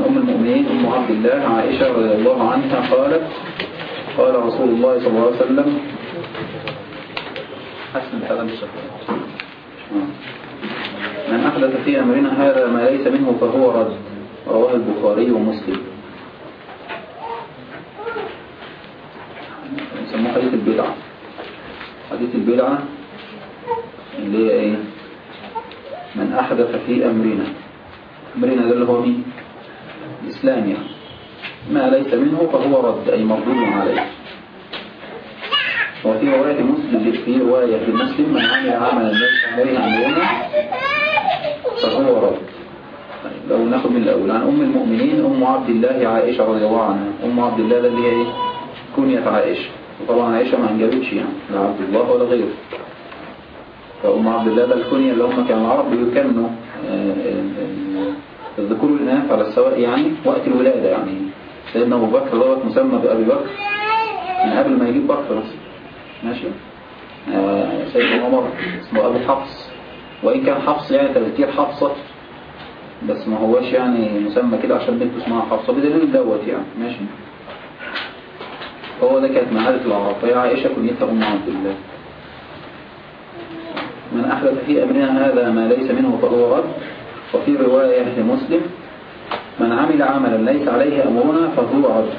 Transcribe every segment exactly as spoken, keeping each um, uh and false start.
أم المؤمنين أم عبد الله عائشة رضي الله عنها قالت قال رسول الله صلى الله عليه وسلم حسن هذا مش من أحدث في أمرنا هذا ما ليس منه فهو رد. رواه البخاري ومسلم. يسموه حديث البدعة. حديث البدعة اللي هي ايه؟ من أحدث في أمرنا. أمرنا ده اللي هو مين؟ الإسلام يعني. ما ليس منه فهو رد أي مردود عليه. وفي رواية مسلم في رواية في مسلم من عمل عملا ليس عليه أمرنا فهو رد. طيب لو ناخد من الأول عن أم المؤمنين أم عبد الله عائشة رضي الله عنها. أم عبد الله ده اللي هي ايه؟ كنية عائشة. وطبعا عائشة ما انجبتش يعني لا عبد الله ولا غيره. فأم عبد الله ده الكنية اللي هم كانوا العرب بيكنوا الذكور والإناث على السواء يعني وقت الولادة يعني. سيدنا أبو بكر دوت مسمى بأبي بكر من قبل ما يجيب بكر بس. ماشي. آه سيدنا عمر اسمه أبو حفص، وإن كان حفص يعني تذكير حفصة بس ما هوش يعني مسمى كده عشان بنته اسمها حفصة بدليل دوت يعني. ماشي. هو ده كانت معادة العرب. فهي عائشة كنيتها أم عبد الله. من أحدث في أمرنا هذا ما ليس منه فهو رد. وفي رواية لمسلم من عمل عملا ليس عليه أمرنا فهو رد.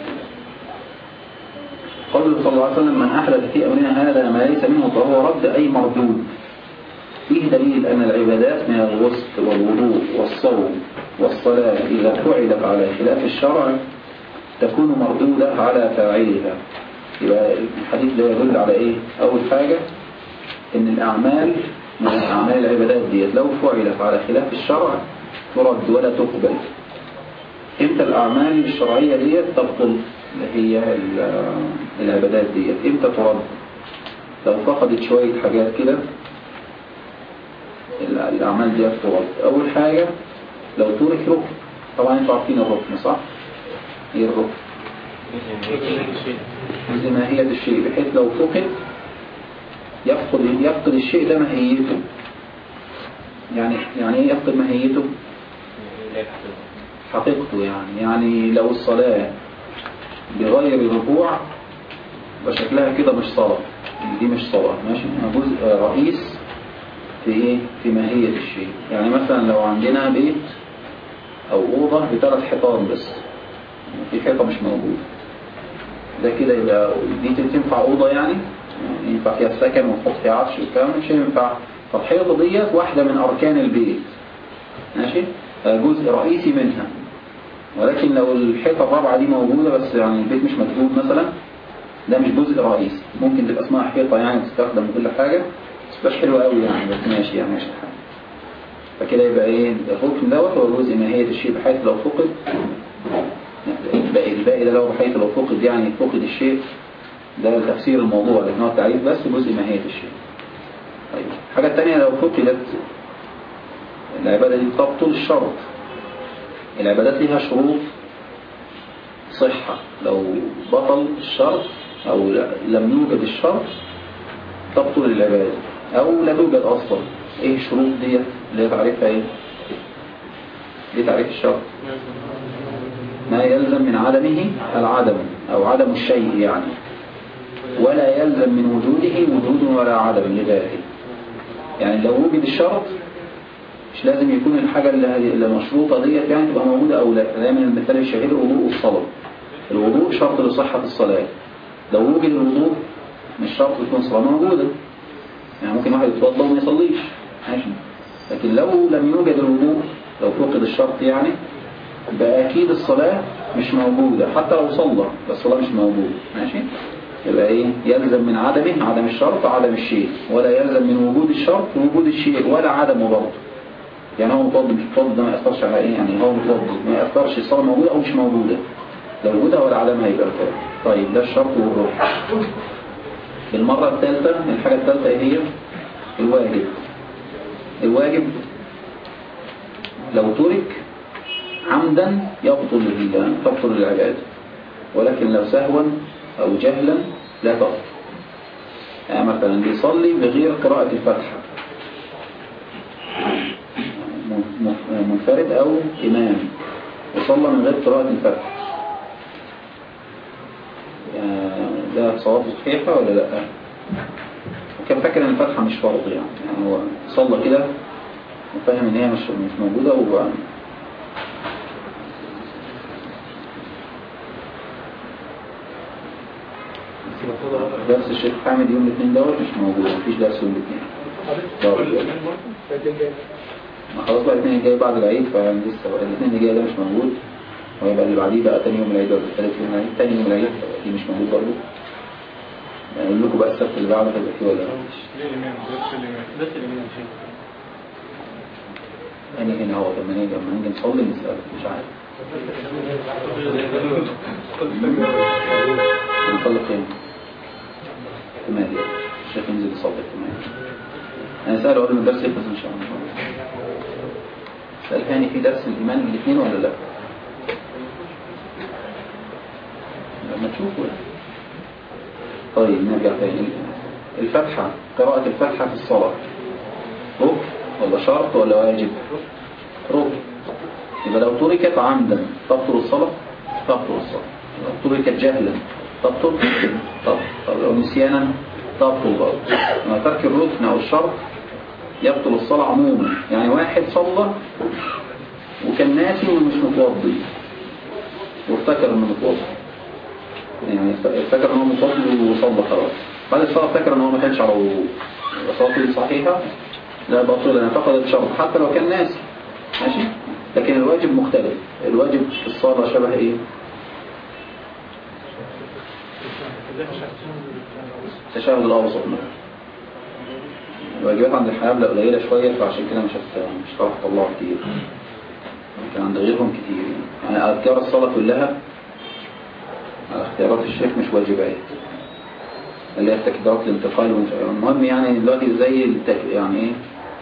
قوله صلى الله عليه وسلم من أحدث في أمرنا هذا ما ليس منه فهو رد أي مردود. فيه دليل أن العبادات من الغسل والوضوء والصوم والصلاة إذا فعلت على خلاف الشرع تكون مردودة على فاعلها. يبقى الحديث ده يدل على إيه؟ أول حاجة إن الأعمال من أعمال العبادات دي لو فعلت على خلاف الشرع ترد ولا تقبل. إمتى الأعمال الشرعية دي تبطل اللي هي العبادات دي؟ إمتى ترد؟ لو فقدت شوية حاجات كده الأعمال دي ترد. أول حاجة لو ترك ركن. طبعا انتوا عارفين الركن صح؟ ايه الركن؟ جزء ماهية الشيء بحيث لو فقد يفقد يفقد الشيء ده ماهيته. يعني يعني ايه يفقد ماهيته؟ حقيقته يعني. يعني لو الصلاة بغير الركوع بشكلها كده مش صلاة. دي مش صلاة. ماشي. جزء رئيس في ايه؟ في ماهية الشيء. يعني مثلا لو عندنا بيت او اوضة بثلاث حيطان بس في حيطة مش موجودة ده كده يبقى دي تنفع اوضة يعني ينفع فيها سكن ونحط فيها عفش والكلام مش ينفع. فالحيطة ديت واحدة من اركان البيت. ماشي. جزء رئيسي منها. ولكن لو الحيطة الرابعة دي موجودة بس يعني البيت مش مدهون مثلا ده مش جزء رئيسي. ممكن تبقى اسمها حيطة يعني تستخدم كل حاجة بس مش حلوة قوي يعني بس ماشي يعني ماشي الحال. فكده يبقى ايه الركن دوت هو جزء ماهية الشيء بحيث لو فقد الباقي الباقي ده لو بحيث لو فقد يعني فقد الشيء ده تفسير الموضوع لكن هو التعريف بس جزء ماهية الشيء. طيب الحاجة الثانية لو فقدت العبادة دي تبطل الشرط. العبادات ليها شروط صحة. لو بطل الشرط أو لم يوجد الشرط تبطل العبادة أو لا توجد أصلا. إيه الشروط دي اللي تعرفها إيه؟ دي تعريف الشرط ما يلزم من عدمه العدم أو عدم الشيء يعني ولا يلزم من وجوده وجود ولا عدم لذاته. يعني لو وجد الشرط مش لازم يكون الحاجة اللي مشروطة ديت يعني تبقى موجودة أو لا. دايما المثال الشهير الوضوء والصلاة. الوضوء شرط لصحة الصلاة. لو وجد الوضوء مش شرط تكون الصلاة موجودة. يعني ممكن واحد يتوضأ وما يصليش. ماشي. لكن لو لم يوجد الوضوء لو فقد الشرط يعني بقى أكيد الصلاة مش موجودة حتى لو صلى بس الصلاة مش موجودة. ماشي. يبقى إيه يلزم من عدمه عدم الشرط عدم الشيء ولا يلزم من وجود الشرط وجود الشيء ولا عدمه برضه. يعني هو متوضي مش متوضي ده ما يأثرش على إيه يعني هو متوضي ما يأثرش الصلاة موجودة أو مش موجودة. لو وجودها ولا عدمها يبقى الفرق. طيب ده الشرط والركن. المرة الثالثة الحاجة الثالثة هي الواجب. الواجب لو ترك عمدا يبطل تبطل العبادة ولكن لو سهوا أو جهلا لا تبطل. يعني مثلا بيصلي بغير قراءة الفاتحة منفرد أو إمام وصلى من غير قراءة الفاتحة، يعني ده صواب صحيحة ولا لا؟ وكان فاكر ان الفاتحة مش فرض يعني, يعني هو صلى كده وفاهم ان هي مش مش موجودة. و درس الشيخ حامد يوم الاثنين دوت مش موجود، مفيش درس يوم الاثنين. ما خلاص بقى الاثنين الجاي بعد العيد، فلسه بقى الاثنين الجاي ده مش موجود، ويبقى اللي بعديه بقى تاني يوم العيد ولا ثالث يوم العيد. تاني يوم العيد دي مش موجود برضه. يعني اقول لكم بقى السبت اللي بعده هيبقى فيه ولا لا؟ يعني هنا هو لما نيجي لما نيجي نصلي نسأل مش عارف. نصلي فين؟ احتمال يعني الشيخ ينزل يصلي احتمال. انا سأله قبل ما الدرس يخلص ان شاء الله. سأل ثاني في درس الإيمان الاثنين ولا لا؟ لما تشوفوا. طيب نرجع تاني. الفتحة، قراءة الفتحة في الصلاة ركن ولا شرط ولا واجب؟ ركن. يبقى لو تركت عمدا تبطل الصلاة؟ تبطل الصلاة. لو تركت جهلا تبطل؟ تبطل. طب لو نسيانا تبطل برضه. لما ترك الركن أو الشرط يبطل الصلاة عموما. يعني واحد صلى وكان ناسي ومش متوضي وافتكر انه متوضي، يعني افتكر انه متوضي وصلى خلاص، بعد الصلاة افتكر انه ما كانش على وضوء، صلاته صحيحة؟ لا باطل لأنها فقدت شرط حتى لو كان ناسي. ماشي؟ لكن الواجب مختلف. الواجب في الصلاة شبه ايه؟ التشهد الأوسط. الواجبات عند الحنابلة قليلة شوية، فعشان كده مش مش هتعرف تطلعها كتير. كان عند غيرهم كتير يعني. يعني أذكار الصلاة كلها على اختيارات الشيخ مش واجبات، اللي هي التكبيرات الانتقال ومش المهم يعني دلوقتي زي التك... يعني ايه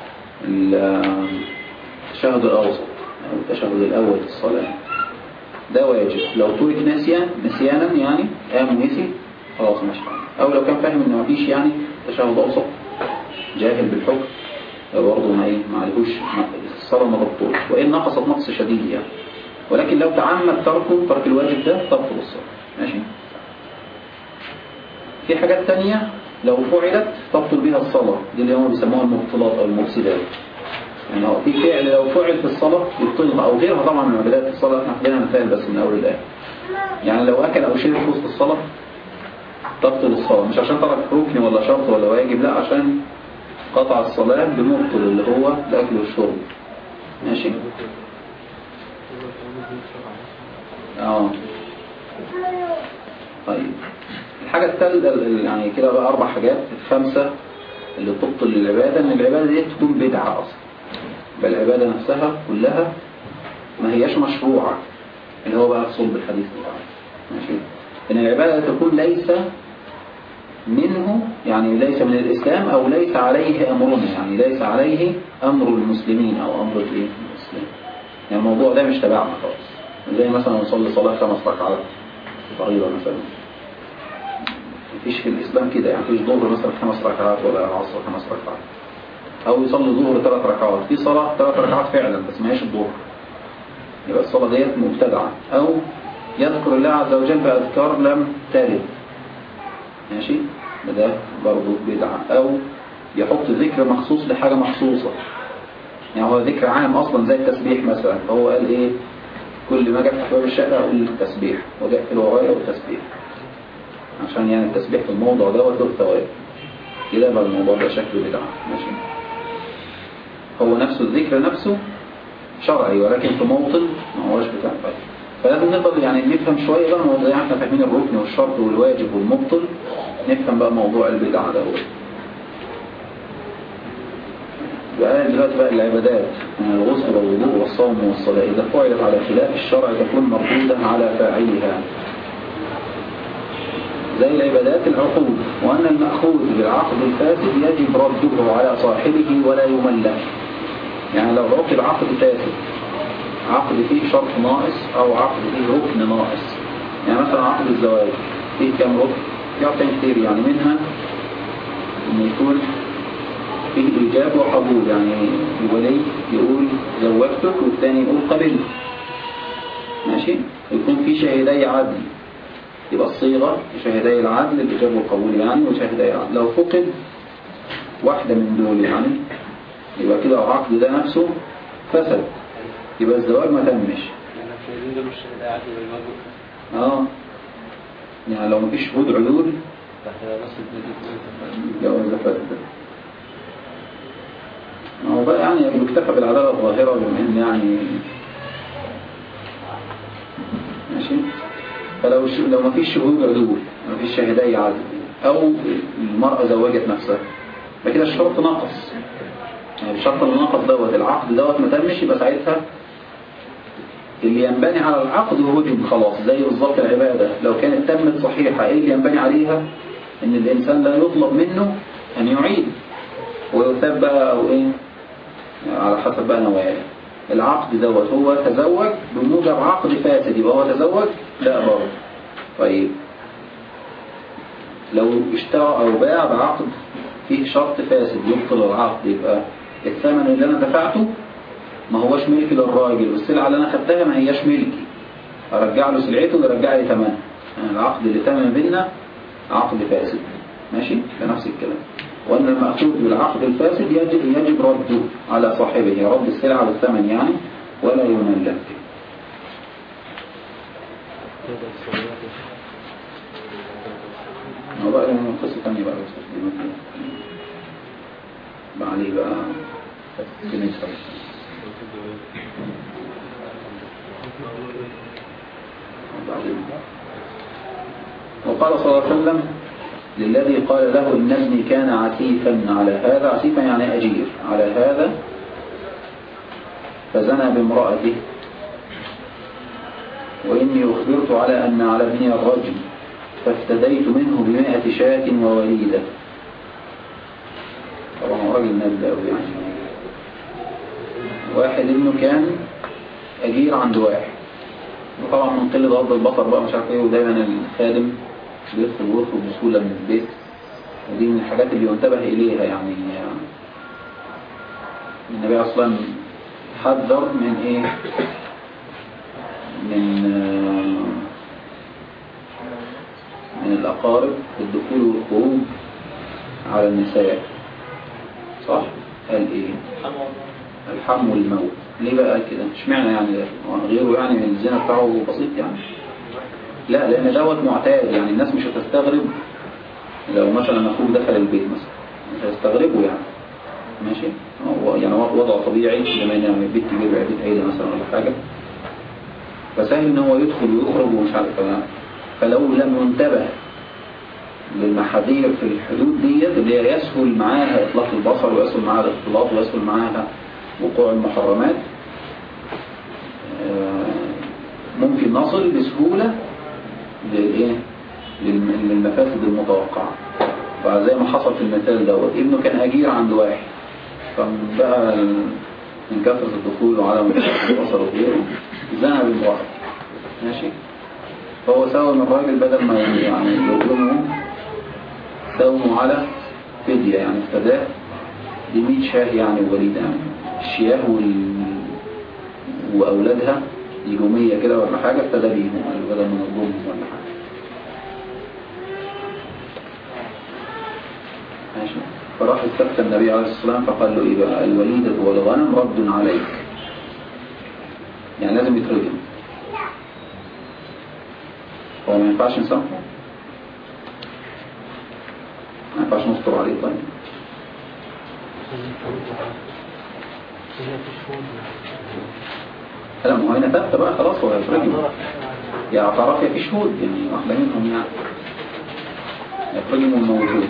التشهد الأوسط أو التشهد الأول في الصلاة ده واجب. لو ترك نسيان نسيانا يعني قام نسي خلاص مش حاجة، أو لو كان فاهم إن مفيش يعني تشهد أوسط جاهل بالحكم برضه ما ايه ما عليهوش الصلاة ما تبطلش، وإن نقصت نقص شديد يعني. ولكن لو تعمد تركه ترك الواجب ده تبطل الصلاة. ماشي؟ في حاجات تانية لو فعلت تبطل بها الصلاة، دي اللي هم بيسموها المبطلات أو المفسدات. يعني هو في فعل لو فعل في الصلاة يبطلها أو غيرها طبعا من بداية الصلاة. احنا خلينا مثال بس من أول الآية. يعني لو أكل أو شرب في وسط الصلاة تبطل الصلاة، مش عشان ترك ركن ولا شرط ولا واجب، لا عشان قطع الصلاة بمبطل اللي هو الأكل والشرب. ماشي؟ اه طيب الحاجة الثالثة يعني كده بقى أربع حاجات. الخمسة اللي تبطل العبادة إن العبادة دي تكون بدعة أصلا، بل العبادة نفسها كلها ما هياش مشروعة، اللي هو بقى صلب الحديث بتاعه. ماشي؟ إن العبادة تكون ليس منه يعني ليس من الإسلام أو ليس عليه أمرنا، يعني ليس عليه أمر المسلمين أو أمر المسلمين. يعني الموضوع ده مش تبعنا خالص. زي مثلا نصلي صلاة خمس ركعات فريضة مثلا، مفيش في الإسلام كده يعني. مفيش ظهر مثلا خمس ركعات ولا عصر خمس ركعات، أو يصلي ظهر ثلاث ركعات. في صلاة ثلاث ركعات فعلا بس ما هيش الظهر، يبقى الصلاة ديت مبتدعة. أو يذكر الله عز وجل بأذكار لم ترد. ماشي؟ ده برضه بدعة. أو يحط ذكر مخصوص لحاجة مخصوصة، يعني هو ذكر عام أصلا زي التسبيح مثلا، فهو قال إيه كل ما جاء في أحباب الشقة أقول التسبيح وجاء في الوغاية والتسبيح، عشان يعني التسبيح في الموضوع ده وله ثواب كده بقى الموضوع ده شكله بدعة. ماشي؟ هو نفسه الذكر نفسه شرعي ولكن في موطن ما هوش بتاع فايد. فلازم نفضل يعني نفهم شوية بقى موضوع، احنا فاهمين الركن والشرط والواجب والمبطل، نفهم بقى موضوع البدعة ده. بقى دلوقتي بقى العبادات من الغسل والوضوء والصوم والصلاة إذا فعلت على خلاف الشرع تكون مردودة على فاعلها، زي العبادات العقود، وأن المأخوذ بالعقد الفاسد يجب رده على صاحبه ولا يملك. يعني لو عقد عقد فاسد، عقد فيه شرط ناقص أو عقد فيه ركن ناقص، يعني مثلا عقد الزواج فيه كام ركن؟ فيه أركان كتير يعني، منها إن يكون فيه إيجاب وقبول، يعني الولي يقول زوجتك والثاني يقول قبلت. ماشي، يكون في شاهدي عدل، يبقى الصيغة شاهدي العدل الإجابة والقبول يعني، وشاهدي العدل. لو فقد واحدة من دول يعني يبقى كده العقد ده نفسه فسد، يبقى الزواج ما تمش. اه يعني لو مفيش شهود عدول جواز فاسد. هو بقى يعني يكتفى بالعدالة الظاهرة بما ان يعني ماشي. فلو ش... لو مفيش شهود عدول، مفيش شاهدي عدل، او المرأة زوجت نفسها، فكده الشرط ناقص. يعني الشرط اللي ناقص دوت العقد دوت ما تمش، يبقى ساعتها اللي ينبني على العقد هدم خلاص. زي بالظبط العبادة لو كانت تمت صحيحة، ايه اللي ينبني عليها؟ ان الانسان لا يطلب منه ان يعيد ويثاب بقى او ايه على حسب بقى نواياه. العقد دوت هو تزوج بموجب عقد فاسد، يبقى هو تزوج لا برضه. طيب لو اشترى او باع بعقد فيه شرط فاسد يبطل العقد، يبقى الثمن اللي انا دفعته ما هوش ملكي للراجل، والسلعة اللي انا خدتها ما هياش ملكي، ارجع له سلعته ويرجع لي ثمنها. يعني العقد اللي تم بيننا عقد فاسد، ماشي بنفس الكلام. وان المأخوذ بالعقد الفاسد يجب يجب رده على صاحبه، رد السلعة والثمن يعني، ولا يملك. هو بقى قصة ثانية بقى بقى عليه بقى بالنسبة وقال صلى الله عليه وسلم للذي قال له إن ابني كان عتيفا على هذا، عتيفا يعني أجير على هذا، فزنى بامرأته، وإني أخبرت على أن على ابني الرجم، فافتديت منه بمائة شاة ووليدة. طبعا راجل نبدأ يعني واحد ابنه كان أجير عند واحد، وطبعا من قلة غض البصر بقى مش عارف ايه، ودايما الخادم بيدخل ويخرج بسهولة من البيت، ودي من الحاجات اللي ينتبه إليها. يعني النبي أصلا حذر من ايه، من من الأقارب في الدخول والخروج على النساء، صح؟ قال ايه؟ الحم والموت. ليه بقى قال كده؟ اشمعنى يعني ده؟ غيره يعني الزنا بتاعه بسيط يعني؟ لا، لأن دوت معتاد، يعني الناس مش هتستغرب لو مثلا أخوه دخل البيت مثلا، مش هيستغربوا يعني، ماشي؟ هو يعني وضع طبيعي، بما ان يعني البيت كبير بقى بيت عيلة مثلا ولا حاجة، فسهل ان هو يدخل ويخرج ومش عارف كمان. فلو لم ينتبه للمحاذير في الحدود ديت اللي هي يسهل معاها إطلاق البصر، ويسهل معاها الاختلاط، ويسهل معاها وقوع المحرمات، ممكن نصل بسهولة للإيه؟ للمفاسد المتوقعة. فزي ما حصل في المثال دوت، ابنه كان أجير عند واحد، فبقى من كثرة الدخول وعدم البصر وغيره زنى بالمرأة، ماشي؟ فهو سوى من الراجل بدل ما يعني يظلمه سوموا على فدية، يعني افتداه دي مية شاه يعني ووليدة، يعني الشياه وال... وأولادها يومية كده ولا حاجة، افتدى بيهم يعني بدل من الظلم ولا حاجة، ماشي؟ فراح استفتى النبي عليه الصلاة والسلام فقال له إيه بقى؟ الوليدة والغنم رد عليك، يعني لازم يترجم. هو ما ينفعش نسامحه؟ ما ينفعش نستر عليه؟ طيب لا، ما هو هنا ثابته بقى خلاص، هو يترجم يا اعتراف يا في شهود، يعني واحده منهم يعني يترجموا الموجود.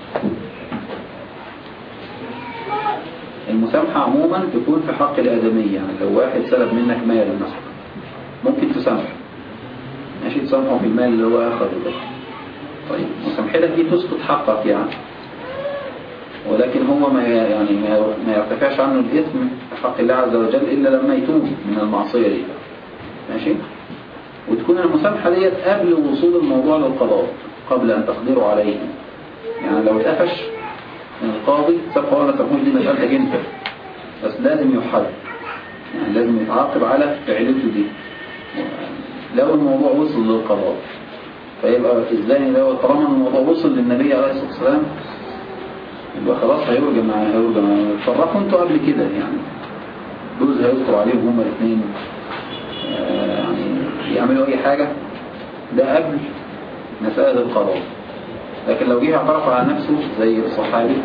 المسامحة عموما تكون في حق الآدمية، يعني لو واحد سلب منك مال مثلا ممكن تسامحه، ماشي، تسامحه في المال اللي هو أخذه ده. طيب مسامحتك دي تسقط حقك يعني، ولكن هو ما يعني ما يرتفعش عنه الإثم في حق الله عز وجل إلا لما يتوب من المعصية دي، ماشي. وتكون المسامحة ديت قبل وصول الموضوع للقضاء، قبل أن تقدروا عليه. يعني لو اتقفش من القاضي سامحه ولا تقول دي مسألتك انت، بس لازم يحد، يعني لازم يتعاقب على فعلته دي، لو الموضوع وصل للقضاء، فيبقى الزاني ده طالما الموضوع وصل للنبي عليه الصلاة والسلام يبقى خلاص هيرجم معاه هيرجم. فرقوا انتوا قبل كده يعني جوز هيذكر عليهم هما الاثنين آه يعني يعملوا اي حاجة، ده قبل مسألة القضاء. لكن لو جه اعترف على نفسه زي الصحابي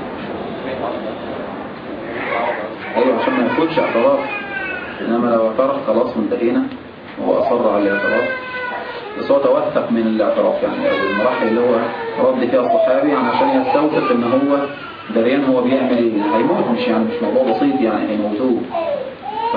ايوه عشان ما ياخدش اعتراف، انما لو اعترف خلاص انتهينا وهو اصر على الاعتراف، بس هو توثق من الاعتراف يعني المراحل اللي هو رد فيها الصحابي يعني عشان يستوثق ان هو دريان هو بيعمل ايه. هيموت مش يعني مش موضوع بسيط يعني هيموتوه. ف...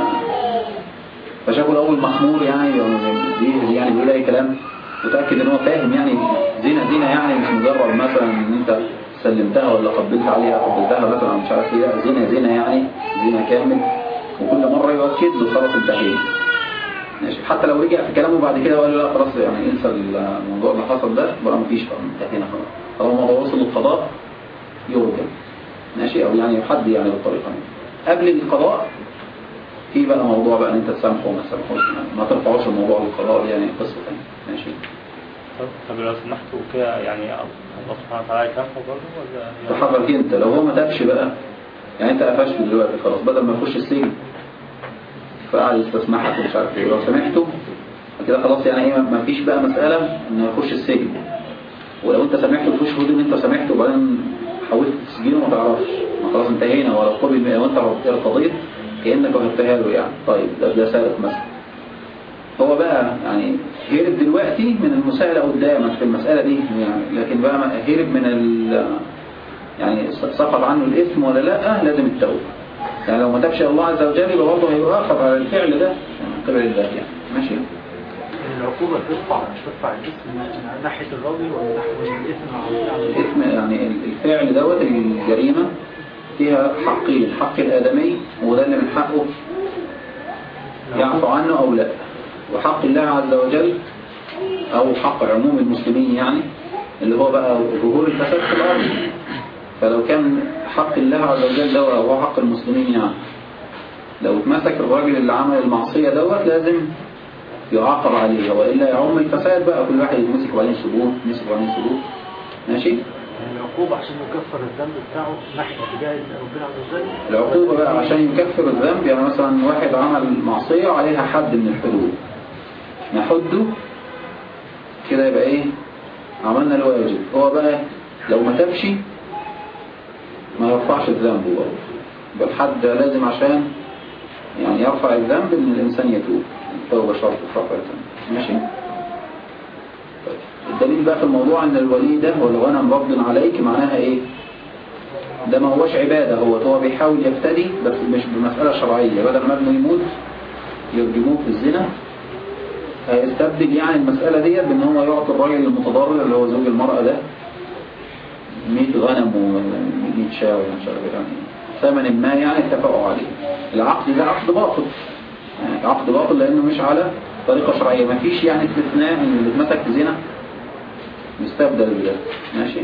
فشافوا الاول مخمور يعني دي يعني بيقول اي كلام، وتأكد ان هو فاهم يعني زينة زينة يعني مش مجرد مثلا ان انت سلمتها ولا قبلت عليها قبلتها مثلا مش عارف ايه، زينة زينة يعني زينة كامل، وكل مرة يؤكد له خلاص انتهينا ماشي. حتى لو رجع في كلامه بعد كده وقال له لا خلاص يعني انسى الموضوع اللي حصل ده بقى مفيش بقى انتهينا خلاص، طالما الموضوع وصل للقضاء يرجم ماشي، او يعني يحد يعني بالطريقة دي. قبل القضاء في بقى موضوع بقى ان انت تسامحه وما تسامحوش ما ترفعوش الموضوع للقضاء يعني قصة ثانيه ماشي. طب طب لو سمحتوا كده يعني الله سبحانه وتعالى يسامحه برضه ولا تحرك انت لو هو ما تابش بقى يعني انت قفشت دلوقتي خلاص بدل ما يخش السجن فقعد يستسمحك ومش عارف ايه، لو سامحته كده خلاص يعني ايه ما فيش بقى مسألة انه يخش السجن. ولو انت سامحته تخش حدود ان انت سامحته وبعدين حاولت تسجينه ما تعرفش ما خلاص انتهينا، ولا قبل وانت ارتضيت كأنك وهبتها له يعني. طيب ده, ده سارق مثلا، هو بقى يعني هرب دلوقتي من المساءلة قدامك في المسألة دي يعني، لكن بقى هرب من ال يعني سقط عنه الإثم ولا لا لازم التوبة يعني. لو ما تابش الله عز وجل يبقى برضه هيؤاخذ على الفعل ده من قبل الله يعني ماشي. العقوبة ترفع مش ترفع الإثم من ناحية الراجل ولا ناحية الإثم على الإثم يعني الفعل دوت الجريمة فيها حقين، حق الآدمي وده اللي من حقه يعفو عنه أو لا، وحق الله عز وجل أو حق عموم المسلمين يعني اللي هو بقى ظهور الفساد في الأرض. فلو كان حق الله عز وجل دوت أو هو حق المسلمين يعني لو اتمسك الراجل اللي عمل المعصية دوت لازم يعاقب عليه، وإلا يعم الفساد بقى كل واحد يتمسك وبعدين سبوه يمسك وبعدين سبوه ماشي. يعني العقوبة عشان يكفر الذنب بتاعه ناحية اتجاه ربنا عز وجل. العقوبة بقى عشان يكفر الذنب يعني مثلا واحد عمل معصية عليها حد من الحدود نحده كده يبقى ايه عملنا الواجب. هو بقى لو ما تابش ما يرفعش الذنب برضه، بل حد لازم عشان يعني يرفع الذنب ان الانسان يتوب، التوبة شرط في رفع الذنب ماشي. الدليل بقى في الموضوع ان الولي ده ولو انا مرض عليك معناها ايه؟ ده ما هوش عبادة، هو هو بيحاول يفتدي بس مش بمسألة شرعية، بدل ما ابنه يموت يرجموه في الزنا هيستبدل يعني المسألة ديت بان هو يعطي الراجل المتضرر اللي هو زوج المرأة ده مية غنم ومية شاة ومش عارف يعني ثمن ما يعني اتفقوا عليه. العقد ده عقد باطل يعني عقد باطل لانه مش على طريقة شرعية، ما فيش يعني استثناء ان اللي اتمسك في زنا مستبدل بده ماشي.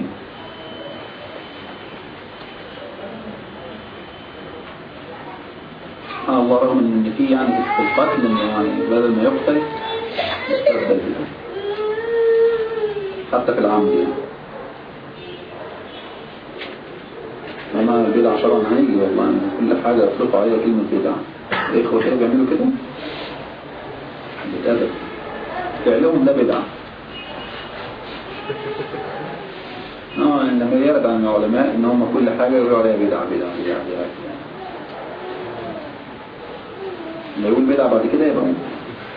سبحان الله رغم ان في يعني في القتل ان يعني بدل ما يقتل مستبدل بده حتى في العمد يعني. اما البدع شرعا هيجي والله ان كل حاجة يطلقوا عليها كلمة بدع. الاخوة كده بيعملوا كده بتأدب فعلهم ده بدع. اه لما يرد عن العلماء ان هم كل حاجة يقولوا عليها بدع بدع بدع بدع لما يقول بدع بعد كده يبقى ممكن.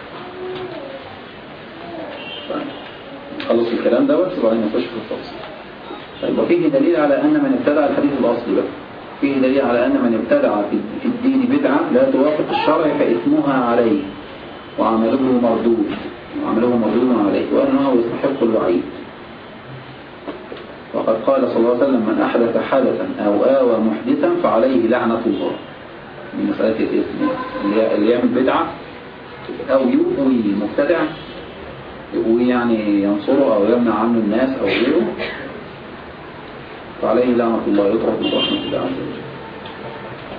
طيب نخلص الكلام ده بس وبعدين نخش في التفصيل. طيب وفيه دليل على ان من ابتدع الحديث الاصلي بقى فيه دليل على ان من ابتدع في الدين بدعة لا توافق الشرع فإثمها عليه وعمله مردود وعمله مردود عليه وأنه يستحق الوعيد. وقد قال صلى الله عليه وسلم من أحدث حدثا أو آوى محدثا فعليه لعنة الله. من مسألة الإثم اللي يعمل بدعة أو يؤوي مبتدع يؤوي يعني ينصره أو يمنع عنه الناس أو غيره فعليه لعنة الله يطرد من رحمة الله عز وجل.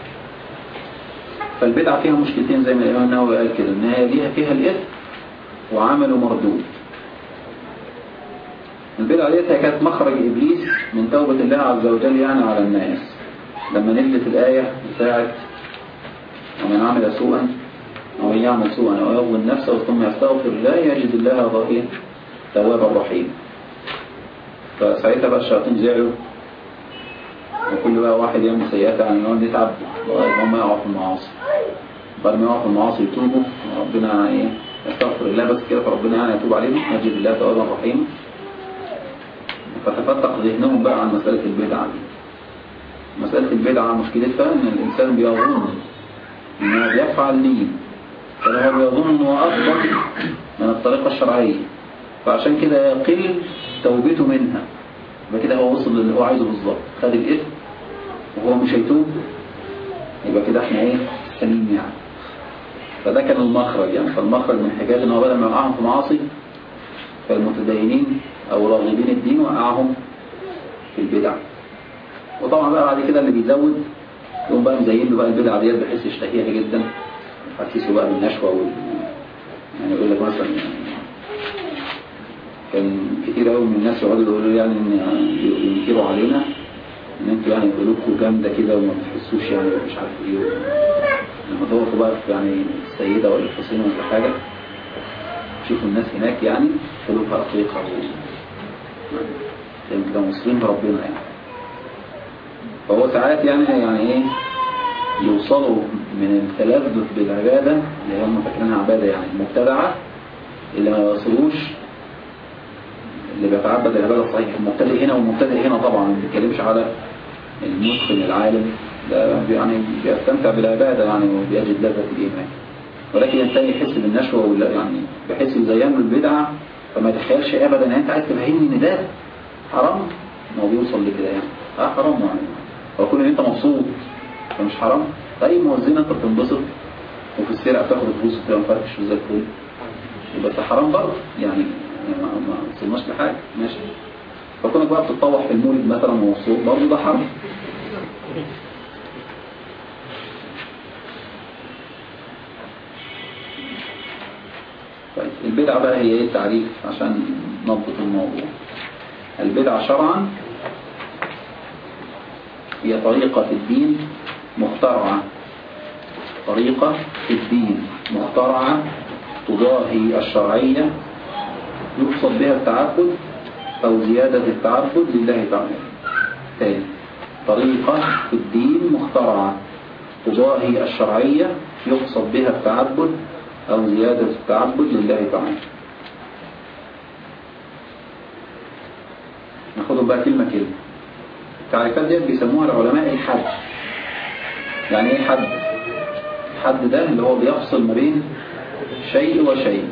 فالبدعة فيها مشكلتين زي ما الإمام النووي قال كده إن هي ليها فيها الإثم وعمله مردود. البدعة ديت كانت مخرج إبليس من توبة الله عز وجل يعني على الناس، لما نزلت الآية بتاعت ومن عمل سوءا أو من يعمل سوءا أو يظلم نفسه ثم يستغفر الله يجد الله ظهيرا توابا رحيما. فساعتها بقى الشياطين زعلوا، وكل بقى واحد يعمل سيئات عن نقعد نتعب لغاية ما يقعوا في المعاصي. بعد ما يقعوا في المعاصي يتوبوا ربنا ايه يستغفر الله بس كده، فربنا يعني يتوب عليهم يجد الله توابا رحيما. فتفتق ذهنهم بقى عن مسألة البدعة دي. مسألة البدعة مشكلتها ان الانسان بيظن انه بيفعل ليه، فهو بيظن انه افضل من الطريقة الشرعية، فعشان كده يقل توبته منها. يبقى كده هو وصل للي هو عايزه بالظبط، خد الإثم وهو مش هيتوب، يبقى كده احنا ايه سليم يعني. فده كان المخرج يعني. فالمخرج من حكاية ان هو بدل ما يوقعهم في معاصي، فالمتدينين او راغبين الدين وقعهم في البدع. وطبعا بقى بعد كده اللي بيزود يقوم بقى مزين له بقى البدع ديت بحيث يشتهيها جدا، يحسسه بقى بالنشوة وال... يعني يقول لك مثلا يعني كان كتير قوي من الناس يقعدوا يقولوا يعني ان ينكروا علينا ان انتوا يعني قلوبكم جامده كده وما بتحسوش يعني مش عارف ايه. لما تقفوا بقى في يعني السيده ولا الحسين ولا حاجه تشوفوا الناس هناك يعني قلوبها رقيقه يعني كده مسلمين بربنا يعني. فهو ساعات يعني يعني ايه يوصلوا من التلذذ بالعباده اللي هم فاكرينها عباده يعني المبتدعه، اللي ما يوصلوش اللي بيتعبد العبادة الصحيحة. المبتدئ هنا والمبتدئ هنا طبعا ما بيتكلمش على المتقن العالم، ده يعني بيستمتع بالعبادة يعني وبيجد لذة الإيمان، ولكن الثاني يحس بالنشوة ولا يعني بحيث يزين له البدعة، فما يتخيلش أبدا ان انت عايز تفهمني ان ده حرام. ما هو بيوصل لكده يعني اه حرام يعني هو كل ان انت مبسوط فمش حرام. طيب موزنة انت بتنبسط وفي السرقة بتاخد فلوس وتبقى مفركش وزي الفل، يبقى ده حرام برضه يعني ما ما وصلناش لحاجه ماشي. فكونك بقى بتتطوح في المولد مثلا ومبسوط برضه ده حرام. طيب البدعه بقى هي ايه التعريف عشان نضبط الموضوع. البدعه شرعا هي طريقه في الدين مخترعه، طريقه في الدين مخترعه تضاهي الشرعيه يقصد بها التعبد أو زيادة التعبد لله تعالى. ثاني طريقة في الدين مخترعة تضاهي الشرعية يقصد بها التعبد أو زيادة التعبد لله تعالى. ناخدهم بقى كلمة كلمة. التعريفات دي بيسموها العلماء الحد. يعني ايه حد؟ الحد ده اللي هو بيفصل ما بين شيء وشيء.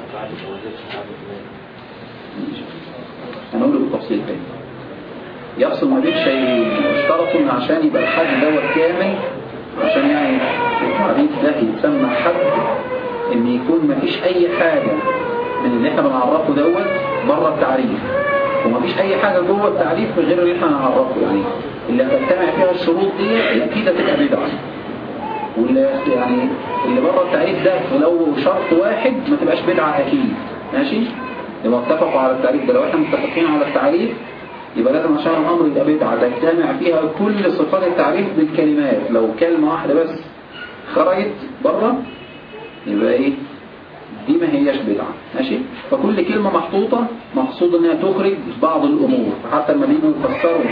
هنقوله بالتفصيل تاني. يفصل ما بين شيئين اشترطوا ان عشان يبقى الحد دوت كامل، عشان يعني التعريف ده يتسمى حد، ان يكون مفيش اي حاجة من اللي احنا بنعرفه دوت بره التعريف، ومفيش اي حاجة جوه التعريف غير اللي احنا هنعرفه. يعني اللي هتجتمع فيها الشروط دي اكيد هتبقى بدعة، واللي يعني اللي بره التعريف ده ولو شرط واحد ما تبقاش بدعة اكيد. ماشي؟ يبقى اتفقوا على التعريف ده. لو احنا متفقين على التعريف يبقى لازم عشان الامر يبقى بدعة تجتمع فيها كل صفات التعريف بالكلمات. لو كلمة واحدة بس خرجت بره يبقى ايه دي ما هياش بدعة. ماشي؟ فكل كلمة محطوطة مقصود انها تخرج بعض الامور. فحتى لما بيجوا يفسروا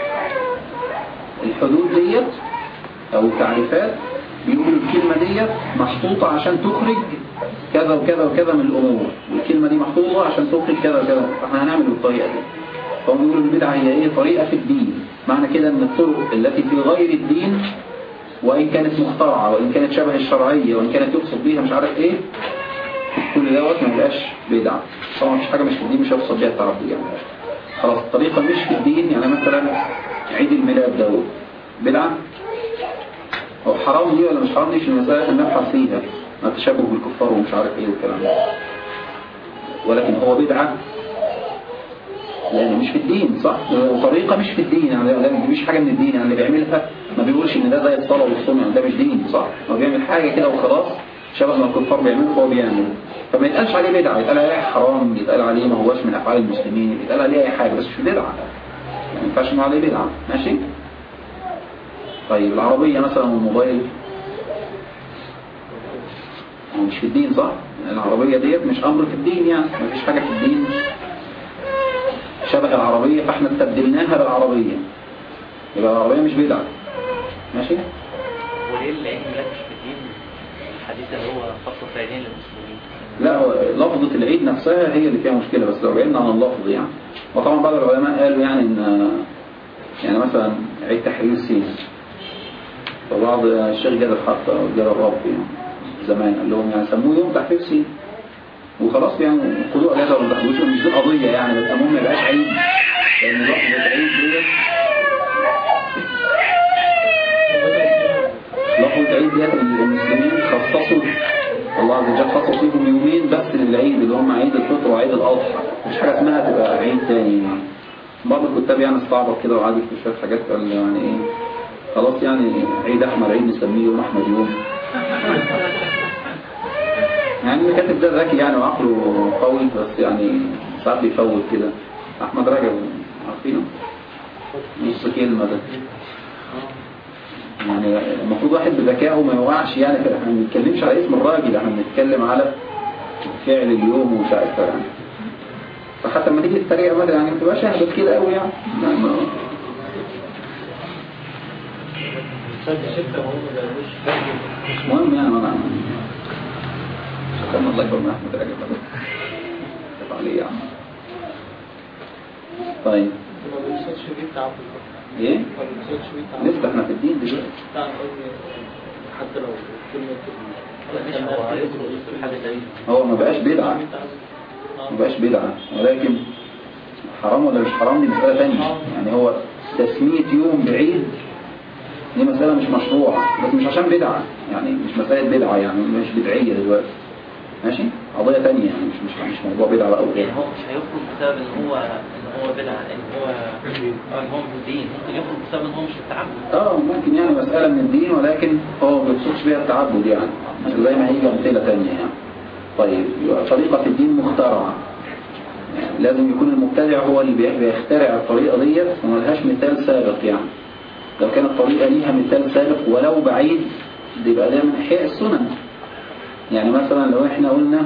الحدود ديت او التعريفات بيقولوا الكلمة ديت محطوطة عشان تخرج كذا وكذا وكذا من الأمور، والكلمة دي محطوطة عشان تخرج كذا وكذا. فاحنا هنعمل بالطريقة دي. فهم بيقولوا البدعة هي ايه؟ طريقة في الدين. معنى كده ان الطرق التي في غير الدين وإن كانت مخترعة وإن كانت شبه الشرعية وإن كانت يقصد بيها مش عارف ايه، كل دوت ما يبقاش بدعة. طبعا مفيش حاجة مش في الدين مش هيقصد بيها التعبد يعني. خلاص الطريقة مش في الدين. يعني مثلا عيد الميلاد دوت بدعة هو حرام دي ولا مش حرام؟ دي في المسائل اللي نبحث فيها، ما تشابه بالكفار ومش عارف ايه والكلام ده. ولكن هو بدعة لأنه مش في الدين، صح؟ وطريقة مش في الدين يعني دي مش حاجة من الدين. يعني اللي بيعملها ما بيقولش ان ده زي الصلاة والصوم، يعني ده مش دين، صح؟ هو بيعمل حاجة كده وخلاص شبه ما الكفار بيعملوا فهو بيعمل، فما يتقالش عليه بدعة، يتقال عليه حرام، يتقال عليه ما هوش من أفعال المسلمين، يتقال عليه أي حاجة بس مش بدعة، يعني ما ينفعش إنه عليه بدعة. ماشي؟ طيب العربية مثلا والموبايل مش في الدين صح؟ العربية ديت مش أمر في الدين، يعني ما فيش حاجة في الدين شبه العربية فاحنا استبدلناها بالعربية، يبقى العربية مش بدعة. ماشي؟ وليه العيد ميلاد مش في الدين؟ الحديث اللي هو خاصة في عيدين للمسلمين. لا لفظة العيد نفسها هي اللي فيها مشكلة، بس لو بعدنا عن اللفظ يعني. وطبعا بعض العلماء قالوا يعني ان يعني مثلا عيد تحرير سيناء، فبعض الشيخ جاد الحق او جاد الرب يعني زمان قال لهم يعني سموه يوم تحرير سيناء وخلاص، يعني خدوه اجازه ولا تاخدوش، مش دي القضيه يعني، بس المهم ما يبقاش عيد، لان لفظة العيد ديت لفظة العيد ديت المسلمين خصصوا، الله عز وجل خصص فيهم يومين بس للعيد اللي هم عيد الفطر وعيد الأضحى، مش حاجة اسمها تبقى عيد تاني يعني. بعض الكتاب يعني استعبط كده وقعد يكتب شوية حاجات قال يعني ايه خلاص يعني عيد أحمد عيد نسميه يوم أحمد يوم. يعني اللي كاتب ده ذكي يعني وعقله قوي، بس يعني ساعات بيفوت كده. أحمد رجب عارفينه؟ نص كلمة ده يعني المفروض واحد بذكائه ما يوقعش يعني، احنا ما بنتكلمش على اسم الراجل، احنا بنتكلم على فعل اليوم ومش عارف يعني. فحتى لما تيجي تتريق مثلا يعني ما تبقاش اهبط كده قوي يعني. مش مهم يعني انا شكرا الله يكرم احمد رجب طب عليه يعني. طيب ايه؟ لسه احنا في الدين دلوقتي. حتى لو كلمة هو ما بقاش بدعة، ما بقاش بدعة، ولكن حرام ولا مش حرام دي مسألة تانية. يعني هو تسمية يوم بعيد دي مسألة مش مشروعة، بس مش عشان بدعة، يعني مش مسألة بدعة يعني مش بدعية دلوقتي. ماشي؟ قضية تانية يعني مش مش مش موضوع بدعة بقى وكده. يعني هو مش هيخرج بسبب ان هو ان هو بدعة، ان هو ان هو في الدين، ممكن يخرج بسبب ان هو مش في التعبد. اه ممكن يعني مسألة من الدين، ولكن هو ما بيقصدش بيها التعبد يعني، زي ما هيجي أمثلة تانية يعني. طيب طريقة الدين مخترعة، يعني لازم يكون المبتدع هو اللي بيخترع الطريقة ديت وما لهاش مثال سابق يعني. لو كانت الطريقة ليها مثال سابق ولو بعيد دي يبقى ده من إحياء السنن. يعني مثلا لو احنا قلنا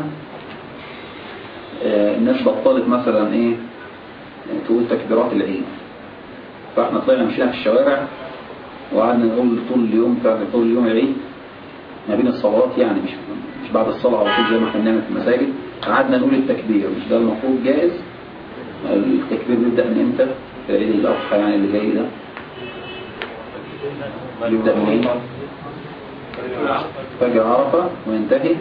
آه الناس بطلت مثلا ايه تقول تكبيرات العيد، فاحنا طلعنا مشينا في الشوارع وقعدنا نقول طول اليوم طول اليوم العيد ما بين الصلوات، يعني مش مش بعد الصلاة على طول زي ما احنا بنعمل في المساجد، قعدنا نقول التكبير، مش ده المفروض جائز؟ التكبير بيبدأ من امتى؟ في عيد الأضحى يعني اللي جاي ده بيبدأ من ايه؟ فجر عرفة وينتهي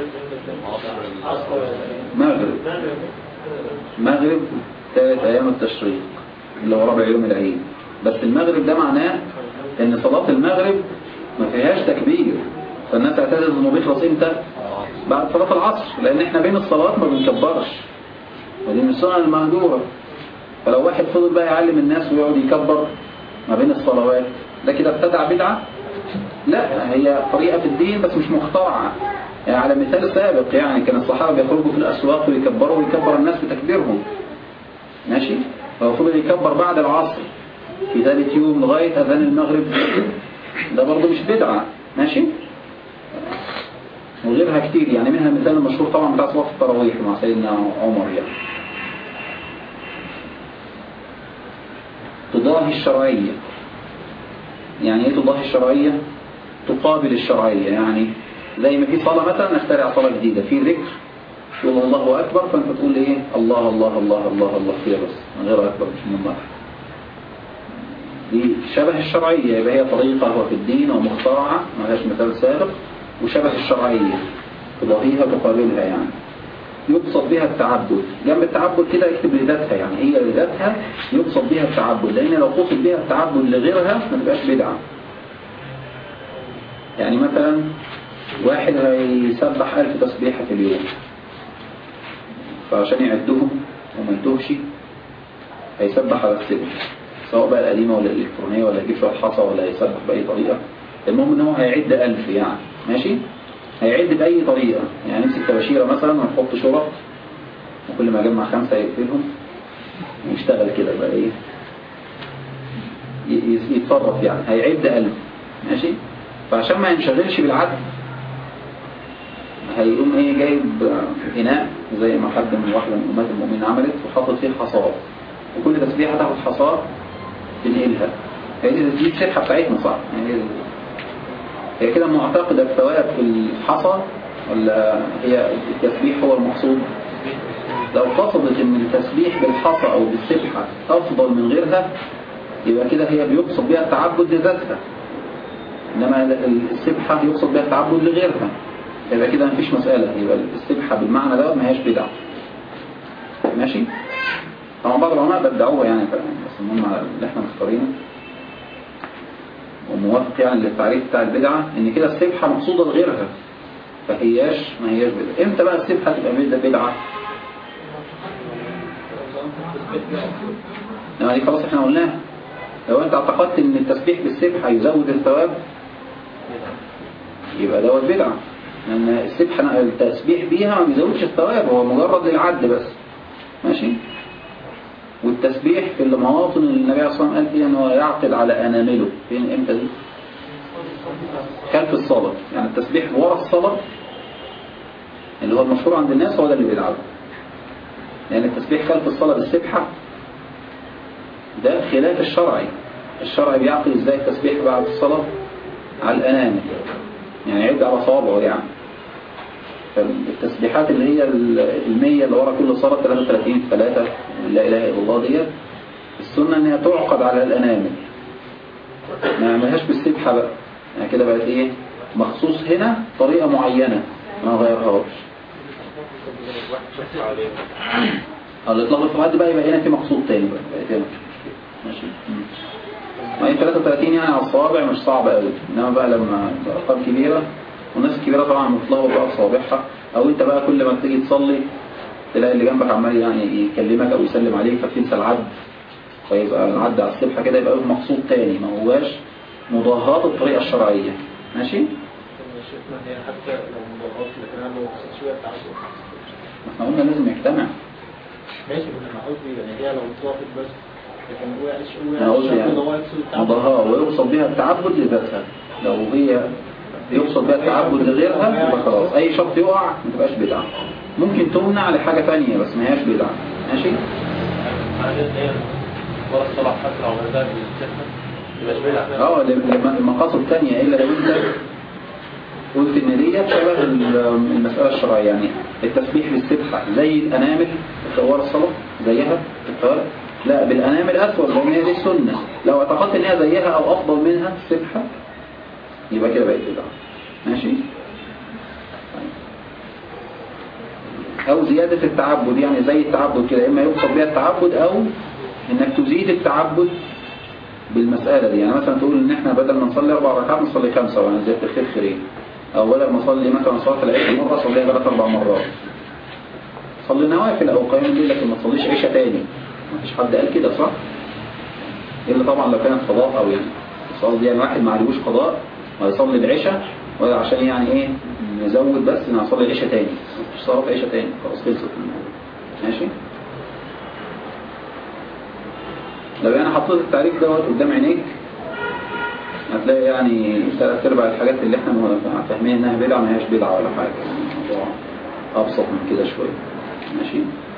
مغرب مغرب ثلاث أيام التشريق اللي هو رابع يوم العيد. بس المغرب ده معناه ان صلاة المغرب ما فيهاش تكبير، فالناس اعتادت انه بيخلص امتى؟ بعد صلاة العصر، لان احنا بين الصلوات ما بنكبرش، ودي من السنن المهجورة. فلو واحد فضل بقى يعلم الناس ويقعد يكبر ما بين الصلوات ده كده ابتدع بدعة؟ لا، هي طريقة في الدين بس مش مخترعة يعني. على مثال سابق يعني كان الصحابة بيخرجوا في الأسواق ويكبروا ويكبر الناس بتكبيرهم. ماشي؟ فهو فضل يكبر بعد العصر في ذلك يوم لغاية أذان المغرب، ده برضه مش بدعة. ماشي؟ وغيرها كتير يعني، منها المثال المشهور طبعا بتاع صلاة التراويح مع سيدنا عمر يعني. تضاهي الشرعية، يعني ايه تضاهي الشرعية؟ تقابل الشرعية، يعني زي ما في صلاة مثلا نخترع صلاة جديدة في ذكر تقول الله أكبر، فأنت تقول ايه الله الله الله الله الله كده بس من غير أكبر مش من الله. دي شبه الشرعية، يبقى هي طريقة هو في الدين ومخترعة ما لهاش مثال سابق وشبه الشرعية تضاهيها تقابلها يعني. يقصد بها التعبد، جنب التعبد كده يكتب لذاتها، يعني هي لذاتها يقصد بها التعبد، لأن لو قصد بها التعبد لغيرها ما تبقاش بدعة. يعني مثلا واحد هيسبح ألف تسبيحة في اليوم، فعشان يعدهم وما يتوهش هيسبح على السلم، سواء بقى القديمة ولا الإلكترونية ولا يجيب شوية حصى ولا يسبح بأي طريقة، المهم إن هو هيعد ألف يعني. ماشي؟ هيعد بأي طريقة، يعني يمسك تباشيرة مثلا ونحط شرط وكل ما يجمع خمسة يقفلهم ويشتغل كده بقى ايه يتصرف، يعني هيعد ألف ماشي. فعشان ما ينشغلش بالعد هيقوم ايه جايب إناء زي ما حد من واحدة من أمات المؤمنين عملت وحطت فيه حصار، وكل تسبيحة تاخد حصار تنقلها. هي دي السبحة بتاعتنا صح؟ يعني هي كده معتقدة الثواب في الحصى ولا هي التسبيح هو المقصود؟ لو قصدت ان التسبيح بالحصى او بالسبحة افضل من غيرها يبقى كده هي بيقصد بها التعبد لذاتها، انما السبحة يقصد بها التعبد لغيرها، يبقى كده مفيش مسألة، يبقى السبحة بالمعنى ده ما هيش بدعة ماشي. طبعا بعض العلماء بدعوها يعني بس المهم على اللي احنا مختارينه وموافق يعني للتعريف بتاع البدعة ان كده السبحة مقصودة لغيرها فهياش ما هياش بدعة. امتى بقى السبحة تبقى بدعة؟ لما دي خلاص احنا قلناها، لو انت اعتقدت ان التسبيح بالسبحة يزود الثواب يبقى دوت بدعة، لان السبحة التسبيح بيها ما بيزودش الثواب، هو مجرد للعد بس ماشي. والتسبيح في المواطن اللي النبي عليه الصلاة والسلام قال فيها انه يعقد على انامله، فين امتى دي؟ خلف الصلاة، يعني التسبيح ورا الصلاة اللي هو المشهور عند الناس هو ده اللي بيلعبه، لان يعني التسبيح خلف الصلاة بالسبحة ده خلاف الشرعي. الشرعي بيعقد ازاي التسبيح بعد الصلاة؟ على الانامل، يعني يعد على صوابعه يعني. فالتسبيحات اللي هي المية اللي ورا كل صلاة ثلاثة وثلاثين ثلاثة لا إله إلا الله ديت السنة إنها تعقد على الأنامل، ما يعملهاش بالسبحة بقى، يعني كده بقت إيه مخصوص هنا طريقة معينة ما غيرهاش. الإطلاق الفوائد بقى يبقى هنا في مقصود تاني بقى بقى هنا ماشي. ما هي ثلاثة وثلاثين يعني على الصوابع مش صعبة قوي، إنما بقى لما أرقام كبيرة والناس الكبيرة طبعا مطلقة بقى صوابعها، او انت بقى كل ما تيجي تصلي تلاقي اللي جنبك عمال يعني يكلمك او يسلم عليك فتنسى العد، فيبقى العد على السبحة كده يبقى مقصود تاني ما هواش مضاهاة الطريقة الشرعية ماشي. هي حتى لو مضاهاة لكن انا لو شوية تعبد احنا قلنا لازم يجتمع ماشي. انا قصدي يعني هي لو اتوافق بس لكن هو ايش هو يعني مضاهاة ويقصد بها التعبد لذاتها، لو هي يقصد بها التعبد لغيرها يبقى خلاص اي شرط يقع ما تبقاش بدعة. ممكن تمنع لحاجة ثانيه بس ما هياش بدعة ماشي. ورا الصلاة حتى لو غيرها بالسبحة يبقاش بدعة. اه المقاصد الثانيه الا لو انت قلت ان ديت شبه المسألة الشرعية، يعني التسبيح بالسبحة زي الانامل ورا الصلاة زيها الثواب، لا بالانامل اسود لان هي دي السنة، لو اعتقدت ان هي زيها او افضل منها السبحة يبقى كده بقت بدعة ماشي. او زيادة التعبد يعني زي التعبد كده، اما يقصد بها التعبد او انك تزيد التعبد بالمسألة دي، يعني مثلا تقول ان احنا بدل ما نصلي اربع ركعات نصلي خمسة وانا زيادة الخير خيرين، او بدل ما نصلي مثلا صلاة العشاء مرة صليها ثلاث اربع مرات، صلي نوافل او قيام الليل لكن ما تصليش عشاء تاني. مفيش حد قال كده صح؟ الا طبعا لو كانت قضاء او يعني قصدي يعني واحد ما عليهوش قضاء ويصلي العشاء ولا عشان يعني ايه نزود بس ان اصلي العشاء تاني، مش صلاه عشاء تاني خلاص خلصت ماشي. لو انا حطيت التعريف دوت قدام عينيك هتلاقي يعني ثلاث ارباع الحاجات اللي احنا فاهمين انها بدعه ما هياش بدعه ولا حاجه، الموضوع ابسط من كده شويه ماشي.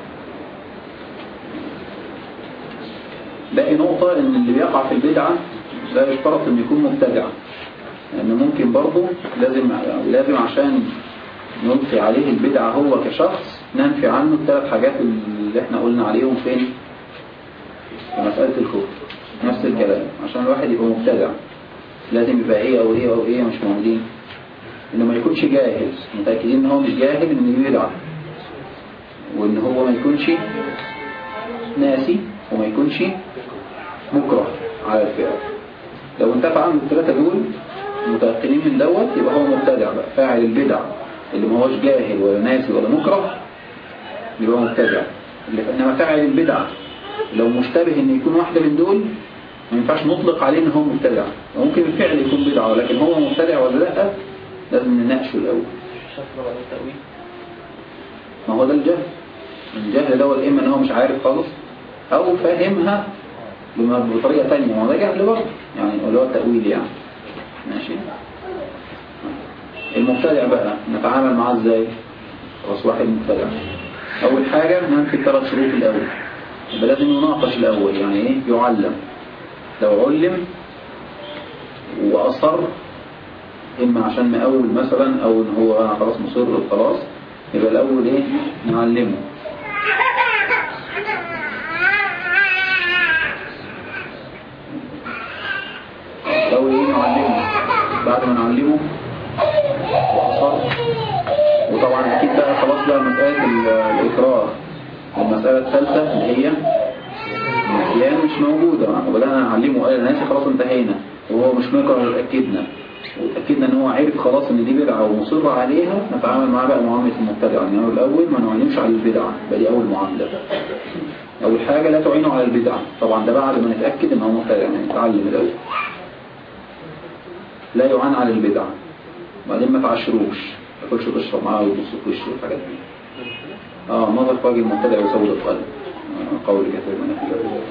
باقي نقطه ان اللي بيقع في البدعه لا يشترط ان يكون مبتدع، لأنه ممكن برضه لازم لازم عشان ننفي عليه البدعة هو كشخص ننفي عنه الثلاث حاجات اللي احنا قلنا عليهم فين في مسألة الكفر. نفس الكلام عشان الواحد يبقى مبتدع لازم يبقى ايه او ايه او ايه مش موجودين، انه ما يكونش جاهل، متأكدين ان هو مش جاهل ان دي بدعة، وان هو ما يكونش ناسي وما يكونش مكره على الفعل. لو انتفع عنه الثلاثة دول متأكدين من دوت يبقى هو مبتدع بقى، فاعل البدع اللي ما هوش جاهل ولا ناسي ولا مكره يبقى مبتدع. اللي انما فاعل البدع لو مشتبه ان يكون واحدة من دول ما ينفعش نطلق عليه ان هو مبتدع، وممكن الفعل يكون بدعة ولكن هو مبتدع ولا لا لازم نناقشه الاول الشطر ولا التأويل؟ ما هو ده الجهل. الجهل ده هو إما إن هو مش عارف خالص أو فاهمها بما- بطريقة تانية، ما هو ده جهل برضه يعني، اللي هو التأويل يعني. ماشي. المبتدع بقى نتعامل معاه ازاي؟ خلاص واحد مبتدع، أول حاجة ننفي الثلاث شروط الأول، يبقى لازم يناقش الأول، يعني إيه؟ يعلم. لو علم وأصر، إما عشان مأول مثلا أو إن هو أنا خلاص مصر خلاص، يبقى الأول إيه؟ نعلمه. الأول إيه؟ نعلمه. بعد ما نعلمه وأصر، وطبعا أكيد بقى خلاص بقى مسألة الإكراه، المسألة الثالثة اللي هي النسيان مش موجودة، وبدأنا نعلمه وقال أنا ناسي، خلاص انتهينا، وهو مش مكره وتأكدنا وتأكدنا ان هو عارف خلاص ان دي بدعة ومصر عليها، نتعامل معاه بقى معاملة المبتدع، ان هو الأول ما نعلمش على البدعة، يبقى دي أول معاملة. أول حاجة لا تعينه على البدعة، طبعا ده بعد ما نتأكد ان هو مبتدع، يعني نتعلم الأول لا يعان على البدعة. بعدين ما تعشروش، ما تاكلش تشرب معاه وتبص في وشه والحاجات دي. اه نظر في وجه المبتدع وسود القلب، آه قول كثير من الكتاب.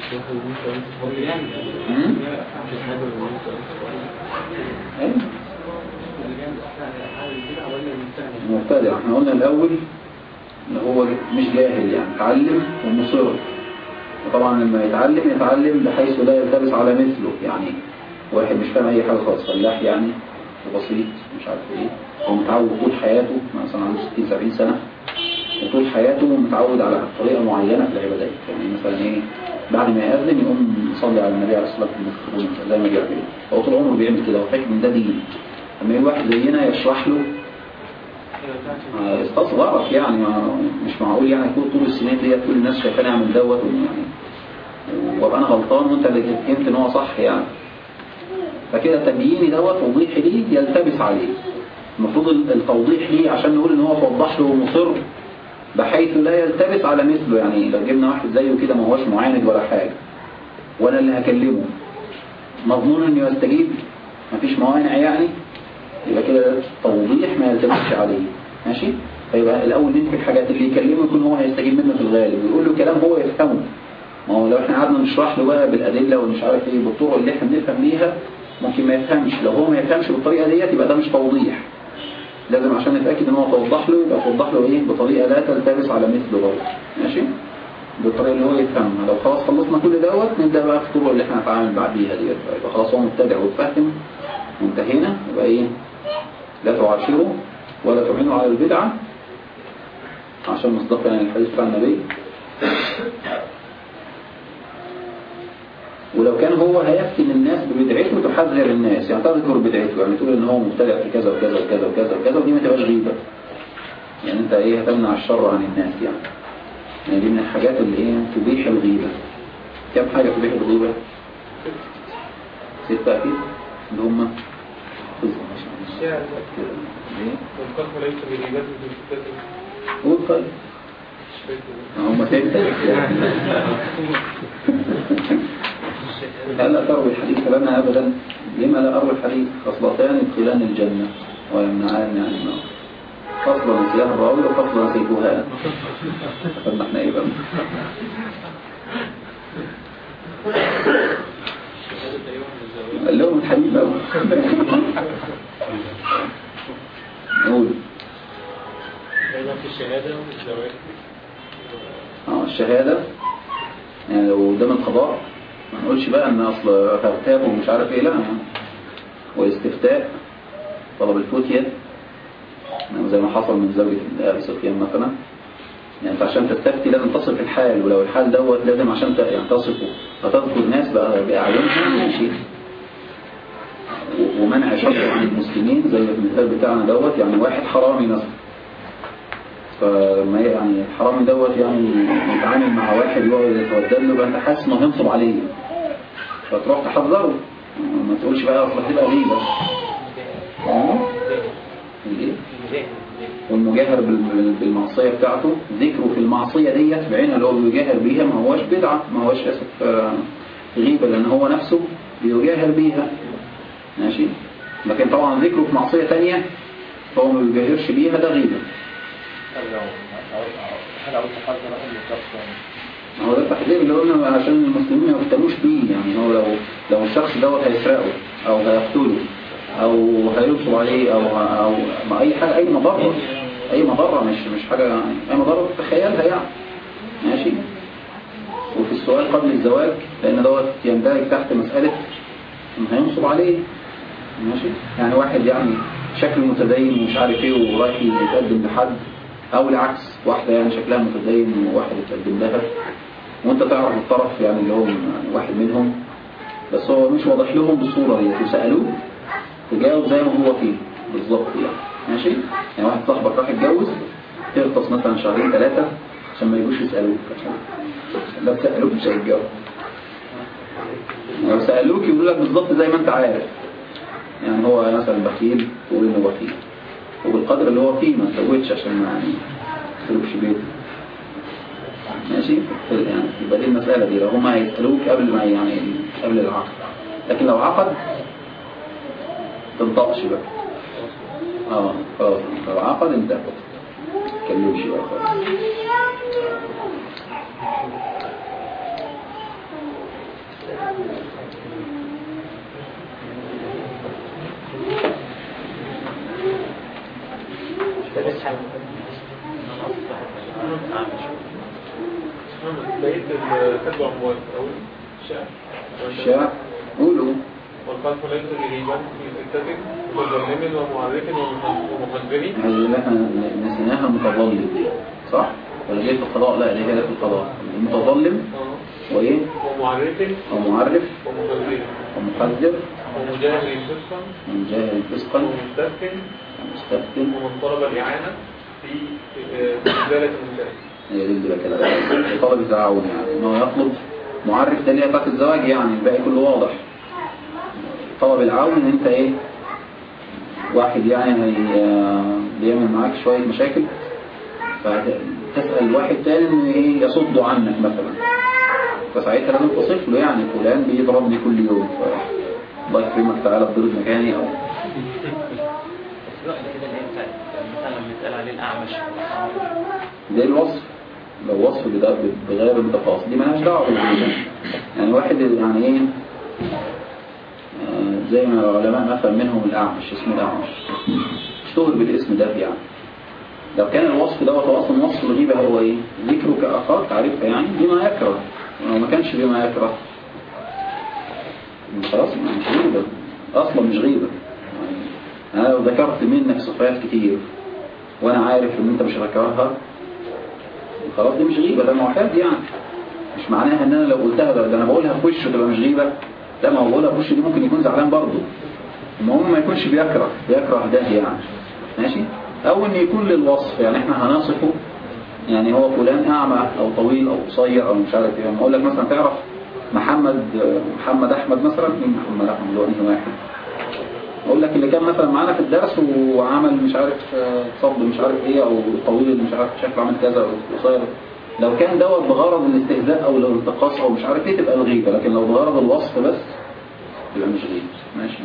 المبتدع احنا قلنا الأول ان هو مش جاهل، يعني يتعلم ومصر، وطبعا لما يتعلم يتعلم بحيث لا يلتبس على مثله، يعني واحد مش فاهم اي حاجة خالص، فلاح يعني وبسيط مش عارف ايه، هو متعود طول حياته مثلا عنده ستين سبعين سنة، وطول حياته متعود على طريقة معينة في العبادات، يعني مثلا ايه بعد ما يأذن يقوم يصلي على النبي عليه الصلاة والسلام زي ما جاء كده، هو طول عمره بيعمل كده وفاكر ان ده دين. لما يجي واحد زينا يشرح له استصغرك، يعني مش معقول يعني يكون طول السنين دي تقول الناس شايفاني اعمل دوت يعني وابقى انا غلطان وانت اللي فهمت ان هو صح يعني، فكده تبييني دوت توضيحي ليه يلتبس عليه. المفروض التوضيح ليه عشان نقول ان هو توضح له مصر بحيث لا يلتبس على مثله، يعني لو جبنا واحد زيه كده ما هوش معاند ولا حاجة وانا اللي هكلمه مضمون انه يستجيب مفيش موانع يعني، يبقى كده توضيح ما يلتبسش عليه. ماشي. فيبقى الاول ننفي الحاجات اللي يكلمه يكون هو هيستجيب منه في الغالب ويقول له كلام هو يفهمه. ما هو لو احنا قعدنا نشرح له بقى بالادله ومش عارف ايه بالطرق اللي احنا بنفهم بيها ممكن ما يفهمش، لو هو ما يفهمش بالطريقه ديت يبقى ده مش توضيح. لازم عشان نتاكد ان هو توضح له يبقى توضح له ايه بطريقه لا تلتبس على مثله برضه. ماشي. بالطريقه اللي هو يفهمها. لو خلاص خلصنا كل دوت نبدا بقى في الطرق اللي احنا هنتعامل بعديها ديت، يبقى خلاص هو مبتدع وتفهم وانتهينا، يبقى ايه لا تعاشره ولا تعينه على البدعه عشان مصداقا يعني الحديث بتاع النبي. ولو كان هو هيفتن الناس ببدعته تحذر الناس، يعني تذكر بدعته، يعني تقول ان هو مبتدع في كذا وكذا وكذا وكذا وكذا، ودي ما تبقاش غيبه، يعني انت ايه هتمنع الشر عن الناس يعني. يعني دي من الحاجات اللي ايه تبيح الغيبه. كم حاجه تبيح الغيبه؟ ستة اكيد اللي هم الشعر والقلب ليس بغيبته بالكتاب والقلب هم ستة. لا لا تروي الحديث لنا أبدا. لما لا أروي الحديث؟ خصلتان يدخلان الجنة ويمنعان عن النار. فصل نسيها الراوي وفصل نسيتها. فقدنا احنا ايه بقى؟ قال لهم الحديث بقى. نقول في الشهادة والزواج. اه الشهادة يعني لو قدام القضاء ما نقولش بقى ان اصل هرتاب ومش عارف ايه، لا يعني. والاستفتاء طلب الفتية يعني زي ما حصل من زوجة أبي سفيان مثلا، يعني انت عشان تستفتي لازم تصف الحال، ولو الحال دوت لازم عشان يعني تصفه فتذكر ناس بقى بأعينها ماشي. ومنع شر عن المسلمين زي المثال بتاعنا دوت، يعني واحد حرامي مثلا، فما يعني الحرامي دوت يعني يتعامل مع واحد يقعد يتودد له بقى انت حاسس انه هينصب عليه، فتروح تحذره، ما تقولش بقى اصل هتبقى غيبه. الايه؟ والمجاهر بالمعصيه بتاعته ذكره في المعصيه ديت بعينها اللي هو بيجاهر بيها ما هوش بدعه، ما هوش اسف غيبه، لان هو نفسه بيجاهر بيها. ماشي. لكن طبعا ذكره في معصيه ثانيه فهو ما بيجاهرش بيها، ده غيبة. طب لو هل عاوز تحذر رقم الشخص يعني؟ هو ده التحذير اللي قلنا عشان المسلمين ما يفتنوش بيه. يعني هو لو لو الشخص دوت هيسرقه أو هيقتله أو هينصب عليه أو أو ما أي حاجة، أي مضرة أي مضرة مش مش حاجة يعني، أي مضرة تخيلها يعني. ماشي. وفي السؤال قبل الزواج لأن دوت يندرج تحت مسألة إن هينصب عليه. ماشي. يعني واحد يعني شكله متدين ومش عارف ايه ورايح يتقدم لحد، او العكس واحدة يعني شكلها متدين وواحد يتقدم لها وانت تعرف الطرف يعني اللي هو يعني واحد منهم بس هو مش واضح لهم بالصورة دي وسألوه تجاوب زي ما هو فيه بالظبط يعني. ماشي. يعني واحد صاحبك راح يتجوز تغطس مثلا شهرين ثلاثة عشان ما يجوش يسألوك، عشان لو سألوك مش هيتجاوب. لو سألوك يقول لك بالظبط زي ما انت عارف. يعني هو مثلا بخيل تقول انه بخيل وبالقدر اللي هو فيه ما تزودش عشان ما يعني تسلبش بيته. ماشي. يعني يبقى دي المسألة دي لو هما هيسألوك قبل ما يعني قبل العقد. لكن لو عقد تنطقش بقى. اه خلاص لو عقد انت ما تتكلمش بقى خلاص. بقيت الكتب أموال أو الشعر الشعر قولوا والقلب ليس بريبا في ستة متظلم ومعرف ومخزن. هذه اللي احنا نسيناها متظلم صح؟ ولا جاي في القضاء؟ لا دي هي في القضاء. المتظلم وايه؟ ومعرف ومعرف ومخزن ومخزر ومجاهر فسقا ومجاهر فسقا ومستفتن ومستفتن ومن طلب الإعانة في إزالة النساء. هي دي اللي كده طلب التعاون يعني انه يطلب معرف ده اللي هي بتاعت الزواج يعني الباقي كله واضح. طلب العون ان انت ايه واحد يعني هي بيعمل معاك شوية مشاكل فتسأل واحد تاني انه ايه يصد عنك مثلا فساعتها لازم تصف له يعني فلان بيضربني كل يوم الله يكرمك تعالى تضرب مكاني او الوقت كده اللي هي مثلا لما يتقال عليه الأعمش ده الوصف. لو وصف بغير التفاصيل دي مالهاش دعوه بالغيبه. يعني واحد يعني ايه آه زي ما العلماء مثلا منهم الأعمش اسمه الأعمش اشتهر بالاسم ده يعني. لو كان الوصف دوت اصلا وصف الغيبه هو ايه ذكرك اخاك تعرفها يعني بما يكره ولو ما كانش بما يكره خلاص مش غيبه اصلا مش غيبه. يعني انا لو ذكرت منك صفات كتير وانا عارف ان انت مش هتكرهها خلاص دي مش غيبه ده معتاد يعني. مش معناها ان انا لو قلتها ده, ده انا بقولها في وشه تبقى مش غيبه. لا ما هو بقولها في وشه دي ممكن يكون زعلان برضه المهم ما يكونش بيكره بيكره ده يعني. ماشي. او ان يكون للوصف يعني احنا هنصفه يعني هو فلان اعمى او طويل او قصير او مش عارف ايه. اقول لك مثلا تعرف محمد محمد احمد مثلا مين محمد احمد اللي هو انهي واحد اقول لك اللي كان مثلا معانا في الدرس وعمل مش عارف صب مش عارف ايه او طويل مش عارف شكله عامل كذا او قصير. لو كان دوت بغرض الاستهزاء او الانتقاص او مش عارف ايه تبقى الغيبه. لكن لو بغرض الوصف بس تبقى مش غيبه. ماشي.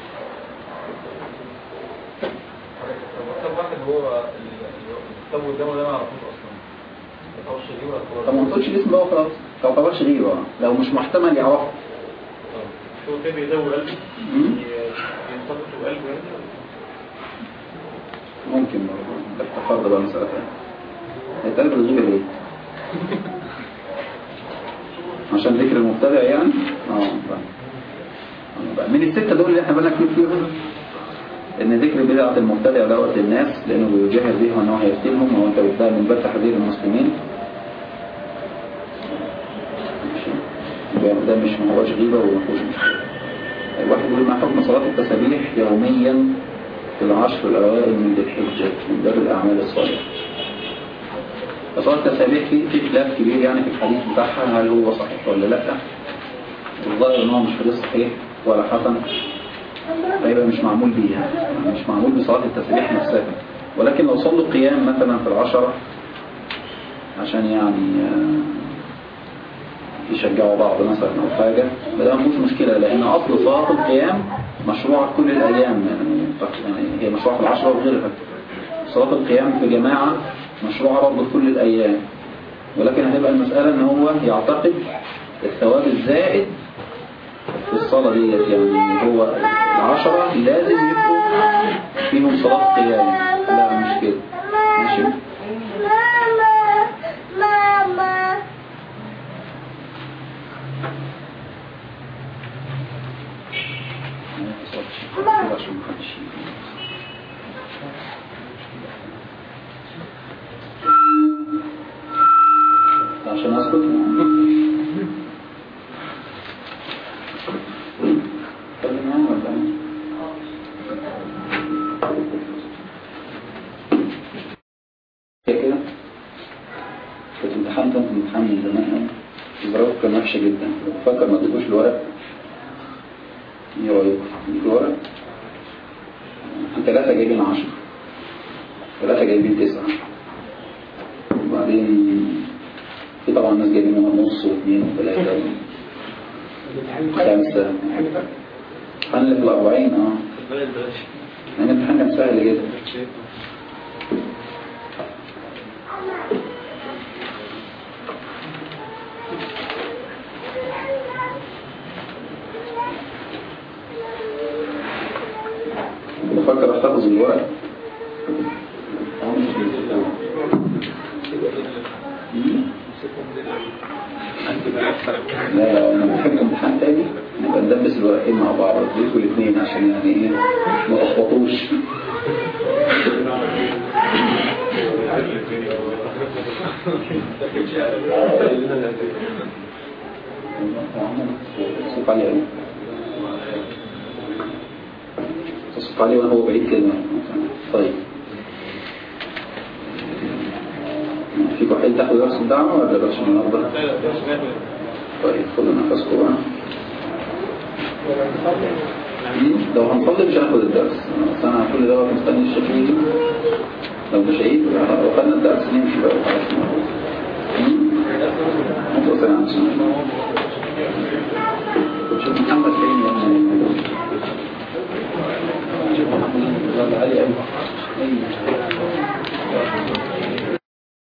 طب واحد هو الكتاب قدامه ده ما يعرفوش اصلا ما تعرفش غيبه ولا طب ما تقولش الاسم بقى خلاص ما تعتبرش غيبه لو مش محتمل يعرفه. شو كده يدور قلبه ينطبق قلبه يعني ممكن برضه ده افتخار بقى مسألة ثانية. هيتقلب الغيبة ليه؟ عشان ذكر المبتدع يعني؟ اه بقى من الستة دول اللي احنا بقى نكتب فيهم ان ذكر بدعة المبتدع دوت للناس لانه بيجاهر بيها وانه هيفتنهم وانت بتبقى من باب تحذير المسلمين. ده مش ما هوش غيبة وما هوش مشكلة. الواحد يقول ما حكم صلاة التسابيح يوميا في العشر الأوائل من ذي الحجة من باب الأعمال الصالحة. فصلاة التسابيح في في خلاف كبير يعني في الحديث بتاعها هل هو صحيح ولا لا. الظاهر ان هو مش حديث صحيح ولا حسن فيبقى مش معمول بيها يعني مش معمول بصلاة التسابيح نفسها. ولكن لو صلوا قيام مثلا في العشرة عشان يعني يشجعوا بعض مثلا او حاجة ده مش مشكلة لان اصل صلاة القيام مشروع كل الايام يعني يعني هي مشروعة في العشرة وغيرها. صلاة القيام في جماعة مشروعة برضه في كل الأيام، ولكن هتبقى المسألة ان هو يعتقد الثواب الزائد في الصلاة ديت، يعني هو العشرة لازم يبقوا فيهم صلاة قيام. لا مش كده، ماشي. عشان اسكت اتكلم معايا ولا ايه كده؟ كنت امتحان كنت امتحان من زمان، الدرجات كان وحشه جدا، بفكر ما تدوش الورق. ايه رايك؟ تديك الورق؟ ثلاثة جايبين عشرة، ثلاثة جايبين تسعة، وبعدين في طبعا ناس جايبين منها نص واثنين وثلاثة خمسة. امتحان اللي في الأربعين اه يعني الامتحان كان سهل جدا. بفكر احتفظ بالورق. لا لا انا بحب امتحان تاني نبقى ندبس الورقين مع بعض اديكوا الاثنين عشان يعني ايه ما تخبطوش. صوت علي قوي، صوت علي وانا هو بعيد كده. طيب فيكم حل تاخدوا درس الدعوة ولا درس النهارده؟ طيب خدوا نفسكم بقى. لو هنصلي مش هناخد الدرس، بس انا كل ده مستني الشيخ يجي. لو مش هيجي وخدنا الدرس